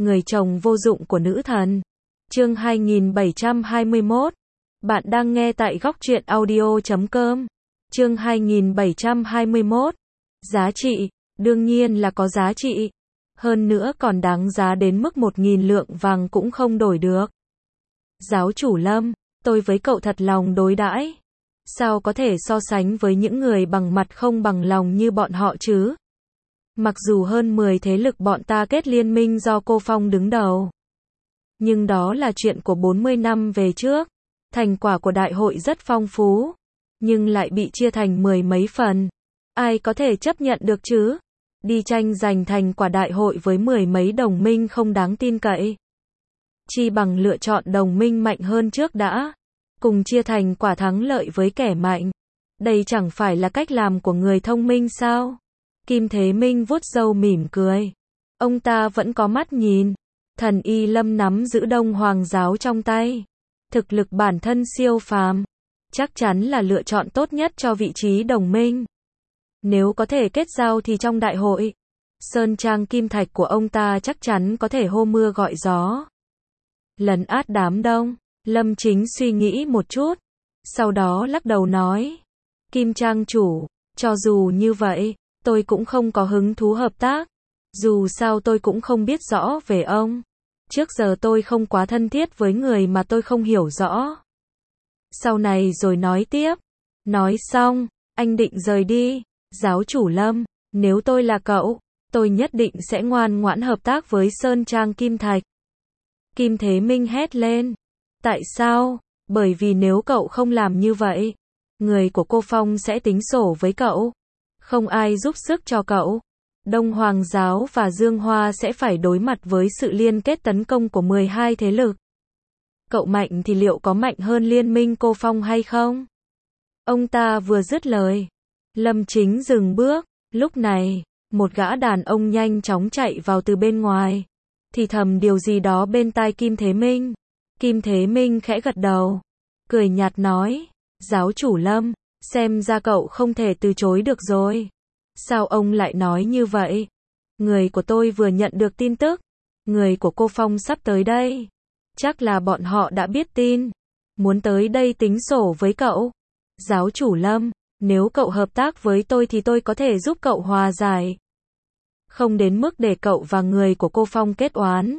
người chồng vô dụng của nữ thần. Chương 2721. Bạn đang nghe tại góc truyện audio.com. Chương 2721. Giá trị, đương nhiên là có giá trị. Hơn nữa còn đáng giá đến mức 1.000 lượng vàng cũng không đổi được. Giáo chủ Lâm, tôi với cậu thật lòng đối đãi. Sao có thể so sánh với những người bằng mặt không bằng lòng như bọn họ chứ? Mặc dù hơn 10 thế lực bọn ta kết liên minh do cô Phong đứng đầu. Nhưng đó là chuyện của 40 năm về trước. Thành quả của đại hội rất phong phú. Nhưng lại bị chia thành 10 mấy phần. Ai có thể chấp nhận được chứ? Đi tranh giành thành quả đại hội với 10 mấy đồng minh không đáng tin cậy. Chi bằng lựa chọn đồng minh mạnh hơn trước đã. Cùng chia thành quả thắng lợi với kẻ mạnh. Đây chẳng phải là cách làm của người thông minh sao? Kim Thế Minh vuốt râu mỉm cười. Ông ta vẫn có mắt nhìn. Thần Y Lâm nắm giữ Đông Hoàng giáo trong tay. Thực lực bản thân siêu phàm. Chắc chắn là lựa chọn tốt nhất cho vị trí đồng minh. Nếu có thể kết giao thì trong đại hội, Sơn Trang Kim Thạch của ông ta chắc chắn có thể hô mưa gọi gió. Lấn át đám đông, Lâm Chính suy nghĩ một chút. Sau đó lắc đầu nói. Kim Trang chủ, cho dù như vậy, tôi cũng không có hứng thú hợp tác. Dù sao tôi cũng không biết rõ về ông. Trước giờ tôi không quá thân thiết với người mà tôi không hiểu rõ. Sau này rồi nói tiếp. Nói xong, anh định rời đi. Giáo chủ Lâm, nếu tôi là cậu, tôi nhất định sẽ ngoan ngoãn hợp tác với Sơn Trang Kim Thạch. Kim Thế Minh hét lên. Tại sao? Bởi vì nếu cậu không làm như vậy, người của cô Phong sẽ tính sổ với cậu. Không ai giúp sức cho cậu. Đông Hoàng giáo và Dương Hoa sẽ phải đối mặt với sự liên kết tấn công của 12 thế lực. Cậu mạnh thì liệu có mạnh hơn liên minh cô Phong hay không? Ông ta vừa dứt lời. Lâm Chính dừng bước. Lúc này, một gã đàn ông nhanh chóng chạy vào từ bên ngoài. Thì thầm điều gì đó bên tai Kim Thế Minh. Kim Thế Minh khẽ gật đầu. Cười nhạt nói. Giáo chủ Lâm, xem ra cậu không thể từ chối được rồi. Sao ông lại nói như vậy? Người của tôi vừa nhận được tin tức. Người của cô Phong sắp tới đây. Chắc là bọn họ đã biết tin. Muốn tới đây tính sổ với cậu. Giáo chủ Lâm, nếu cậu hợp tác với tôi thì tôi có thể giúp cậu hòa giải. Không đến mức để cậu và người của cô Phong kết oán.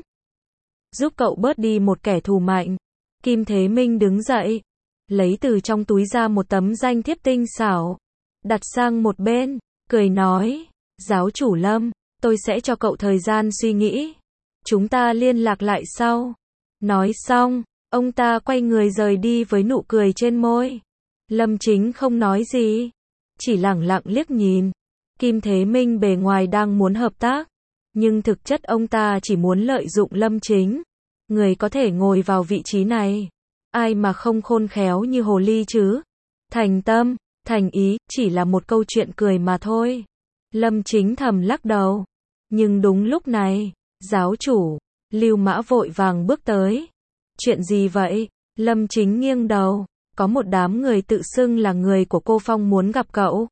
Giúp cậu bớt đi một kẻ thù mạnh. Kim Thế Minh đứng dậy. Lấy từ trong túi ra một tấm danh thiếp tinh xảo. Đặt sang một bên. Cười nói. Giáo chủ Lâm, tôi sẽ cho cậu thời gian suy nghĩ. Chúng ta liên lạc lại sau. Nói xong, ông ta quay người rời đi với nụ cười trên môi. Lâm Chính không nói gì. Chỉ lẳng lặng liếc nhìn. Kim Thế Minh bề ngoài đang muốn hợp tác. Nhưng thực chất ông ta chỉ muốn lợi dụng Lâm Chính. Người có thể ngồi vào vị trí này. Ai mà không khôn khéo như hồ ly chứ. Thành tâm, thành ý, chỉ là một câu chuyện cười mà thôi. Lâm Chính thầm lắc đầu. Nhưng đúng lúc này, giáo chủ, Lưu Mã vội vàng bước tới. Chuyện gì vậy? Lâm Chính nghiêng đầu. Có một đám người tự xưng là người của cô Phong muốn gặp cậu.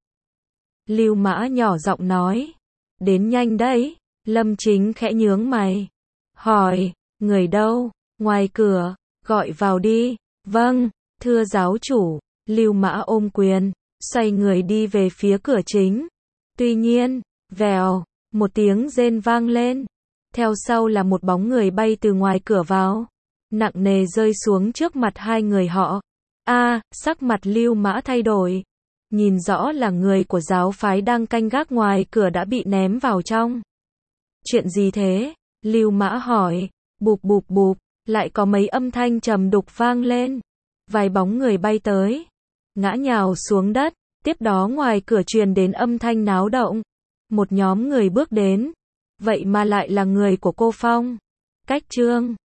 Lưu Mã nhỏ giọng nói. Đến nhanh đấy. Lâm Chính khẽ nhướng mày. Hỏi, người đâu? Ngoài cửa, gọi vào đi. Vâng, thưa giáo chủ. Lưu Mã ôm quyền, xoay người đi về phía cửa chính. Tuy nhiên, vèo, một tiếng rên vang lên. Theo sau là một bóng người bay từ ngoài cửa vào. Nặng nề rơi xuống trước mặt hai người họ. Sắc mặt Lưu Mã thay đổi. Nhìn rõ là người của giáo phái đang canh gác ngoài cửa đã bị ném vào trong. Chuyện gì thế? Lưu Mã hỏi. Bụp bụp bụp, lại có mấy âm thanh trầm đục vang lên. Vài bóng người bay tới. Ngã nhào xuống đất. Tiếp đó ngoài cửa truyền đến âm thanh náo động. Một nhóm người bước đến. Vậy mà lại là người của cô Phong. Cách Trương.